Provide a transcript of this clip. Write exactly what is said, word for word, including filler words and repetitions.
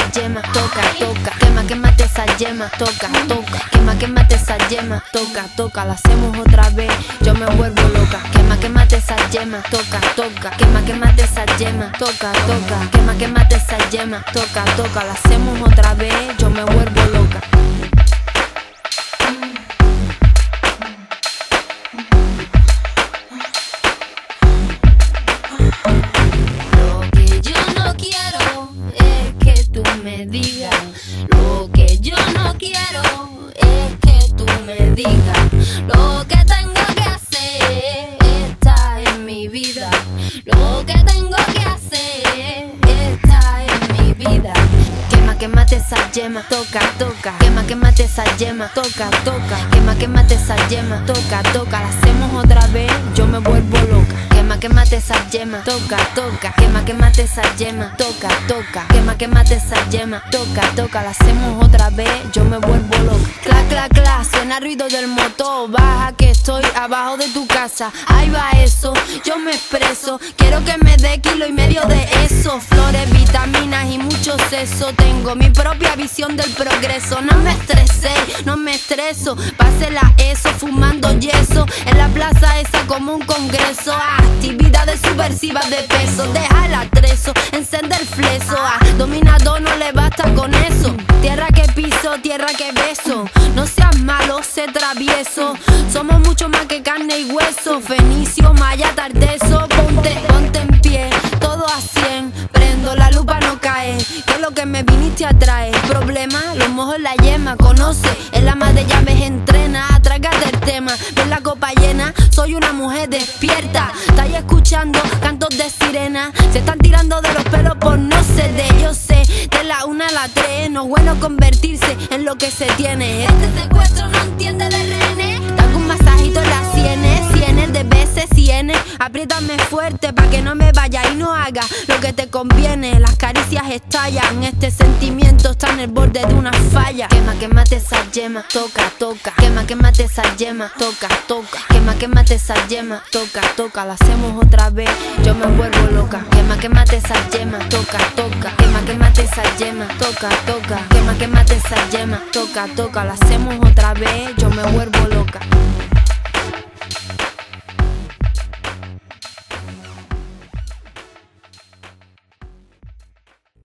yema, toca, toca. Quema, quémate esa yema, toca, toca. Quema, quémate esa yema, toca, toca. La hacemos otra vez, yo me vuelvo loca. Quema, quémate esa yema, toca, toca. Quema, quémate esa yema, toca, toca. Quema, quémate esa yema, toca, toca. La hacemos otra vez, yo me vuelvo loca. Lo que yo no quiero es que tú me digas. Lo que yo no quiero es que tú me digas. Lo que tengo que hacer está en mi vida. Lo que tengo que hacer está en mi vida. Quema, quémate esa yema, toca, toca. Quema, quémate esa yema, toca, toca. Quema, quémate esa yema, toca, toca. La hacemos otra vez, yo me vuelvo loca. Quema, quémate esa yema, toca, toca. Quema, quémate esa yema, toca, toca. Quema, quémate esa yema, toca, toca. La hacemos otra vez, yo me vuelvo loca. Cla, cla, cla, suena ruido del motor. Baja que estoy abajo de tu casa. Ahí va eso, yo me expreso. Quiero que me dé kilo y medio de eso. Flores, vitaminas y mucho seso. Tengo mi propia visión del progreso. No me estresé, no me estreso. Pásela eso, fumando yeso. En la plaza esa como un congreso. Actividades subversivas de peso. Deja el atrezo, encende el fleso. A dominado no le basta con eso. Tierra que piso, tierra que beso. No seas malo, sé travieso. Somos mucho más que carne y hueso. Fenicio, maya, tardeso. Ponte, ponte en pie, todo a cien. Prendo, la lupa no cae. Que es lo que me viniste a traer. Problema, lo mojo en la yema. Conoce, el ama de llaves entrena. Trágate el tema, ven la copa llena. Soy una mujer despierta. Estáis escuchando cantos de sirena. Se están tirando de los pelos por no sé de. Yo sé, de la una a la tres. No es bueno convertirse en lo que se tiene. Este secuestro no entiende de renes. Dame un masajito en las sienes. Sienes de veces, sienes. Apriétame fuerte pa' que no me vaya y no haga lo que te conviene. Las caricias estallan. Este sentimiento está en el borde de una falla. Quema, quémate esa yema, toca, toca. Quema, quémate esa yema, toca, toca. Quema, quémate esa yema, toca, toca. La hacemos otra vez, yo me vuelvo loca. Quema, quémate esa yema, toca, toca. Quema, quémate esa yema, toca, toca. Quema, quémate esa yema, toca, toca. La hacemos otra vez, yo me vuelvo loca.